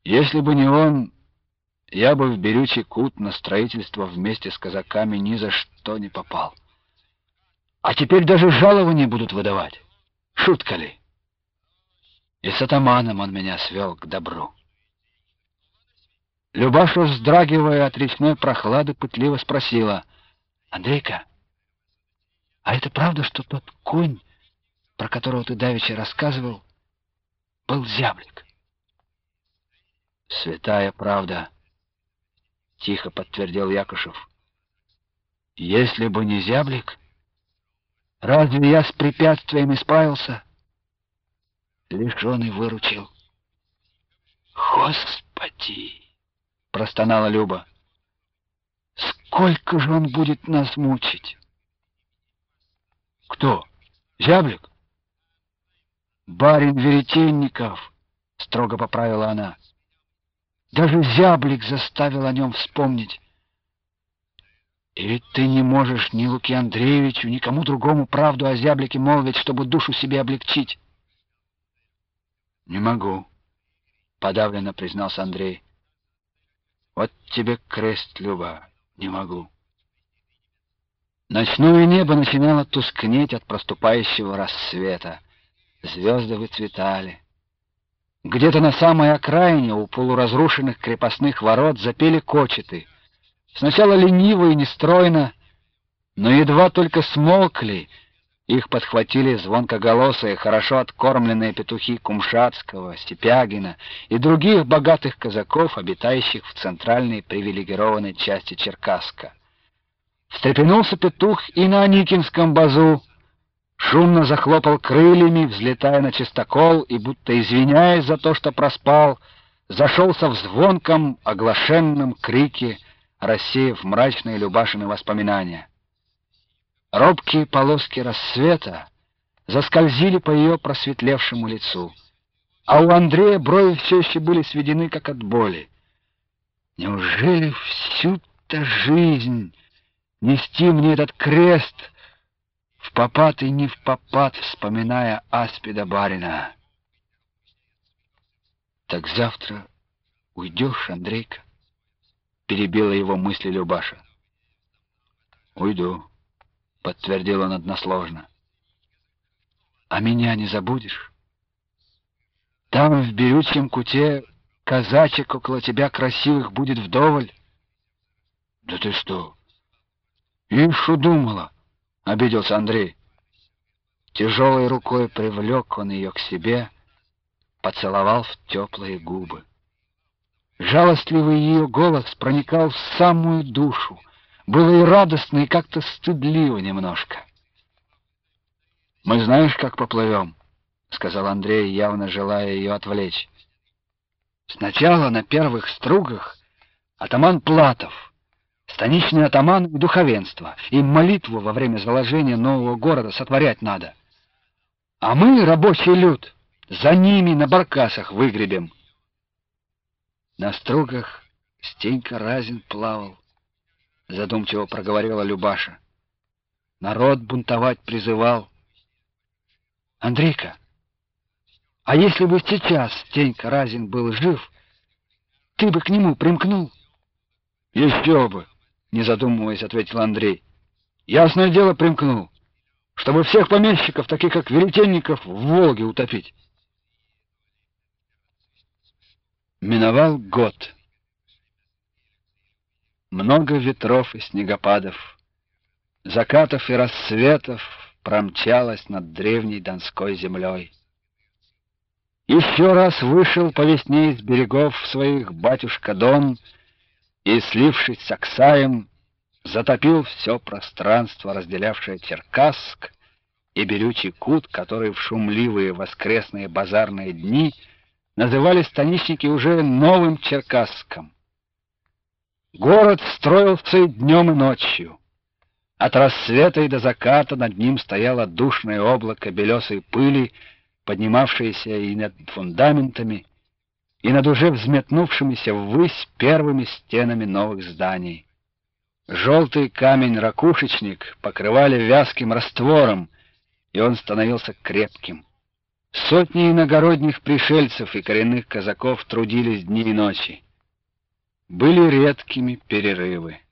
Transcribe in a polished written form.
Если бы не он, я бы в Берючий Кут на строительство вместе с казаками ни за что не попал. А теперь даже жалования будут выдавать. Шутка ли? И с атаманом он меня свел к добру. Любаша, вздрагивая от речной прохлады, пытливо спросила: «Андрейка, а это правда, что тот конь, про которого ты давеча рассказывал, был зяблик?» «Святая правда», — тихо подтвердил Якушев. «Если бы не зяблик, разве я с препятствиями справился?» Лишь он и выручил. «Господи!» — простонала Люба. «Сколько же он будет нас мучить?» «Кто? Зяблик?» «Барин Веретенников», — строго поправила она. «Даже зяблик заставил о нем вспомнить. И ведь ты не можешь ни Луке Андреевичу, ни кому другому правду о зяблике молвить, чтобы душу себе облегчить». «Не могу», — подавленно признался Андрей. «Вот тебе крест, Люба, не могу». Ночное небо начинало тускнеть от проступающего рассвета. Звезды выцветали. Где-то на самой окраине у полуразрушенных крепостных ворот запели кочеты. Сначала лениво и нестройно, но едва только смолкли, их подхватили звонкоголосые, хорошо откормленные петухи Кумшатского, Степягина и других богатых казаков, обитающих в центральной привилегированной части Черкасска. Встрепенулся петух и на Аникинском базу, шумно захлопал крыльями, взлетая на чистокол, и, будто извиняясь за то, что проспал, зашелся в звонком, оглашенном крике, рассеяв мрачные Любашины воспоминания. Робкие полоски рассвета заскользили по ее просветлевшему лицу, а у Андрея брови все еще были сведены, как от боли. Неужели всю-то жизнь нести мне этот крест, впопад и не впопад, вспоминая аспида барина? «Так завтра уйдешь, Андрейка?» — перебила его мысли Любаша. «Уйду», — подтвердил он односложно. «А меня не забудешь? Там, в Берючем Куте, казачек около тебя красивых будет вдоволь». «Да ты что? Ишь удумала», — обиделся Андрей. Тяжелой рукой привлек он ее к себе, поцеловал в теплые губы. Жалостливый ее голос проникал в самую душу. Было и радостно, и как-то стыдливо немножко. «Мы знаешь, как поплывем?» — сказал Андрей, явно желая ее отвлечь. «Сначала на первых стругах атаман Платов, станичный атаман и духовенство. Им молитву во время заложения нового города сотворять надо. А мы, рабочий люд, за ними на баркасах выгребем». На стругах Стенька Разин плавал, задумчиво проговорила Любаша. Народ бунтовать призывал. «Андрейка, а если бы сейчас Стенька Разин был жив, ты бы к нему примкнул?» «Еще бы!» — не задумываясь, ответил Андрей. «Ясное дело, примкнул, чтобы всех помещиков, таких как Веретенников, в Волге утопить». Миновал год. Много ветров и снегопадов, закатов и рассветов промчалось над древней Донской землей. Еще раз вышел по весне из берегов своих батюшка Дон и, слившись с Аксаем, затопил все пространство, разделявшее Черкасск и Берючий Кут, который в шумливые воскресные базарные дни называли станичники уже Новым Черкасском. Город строился и днем, и ночью. От рассвета и до заката над ним стояло душное облако белесой пыли, поднимавшееся и над фундаментами, и над уже взметнувшимися ввысь первыми стенами новых зданий. Желтый камень-ракушечник покрывали вязким раствором, и он становился крепким. Сотни иногородних пришельцев и коренных казаков трудились дни и ночи. Были редкими перерывы.